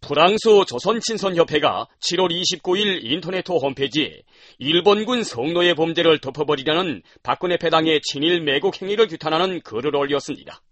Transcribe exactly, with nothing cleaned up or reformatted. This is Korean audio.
프랑스 조선친선협회가 칠월 이십구일 인터넷 홈페이지에 일본군 성노예 범죄를 덮어버리려는 박근혜 패당의 친일 매국 행위를 규탄하는 글을 올렸습니다.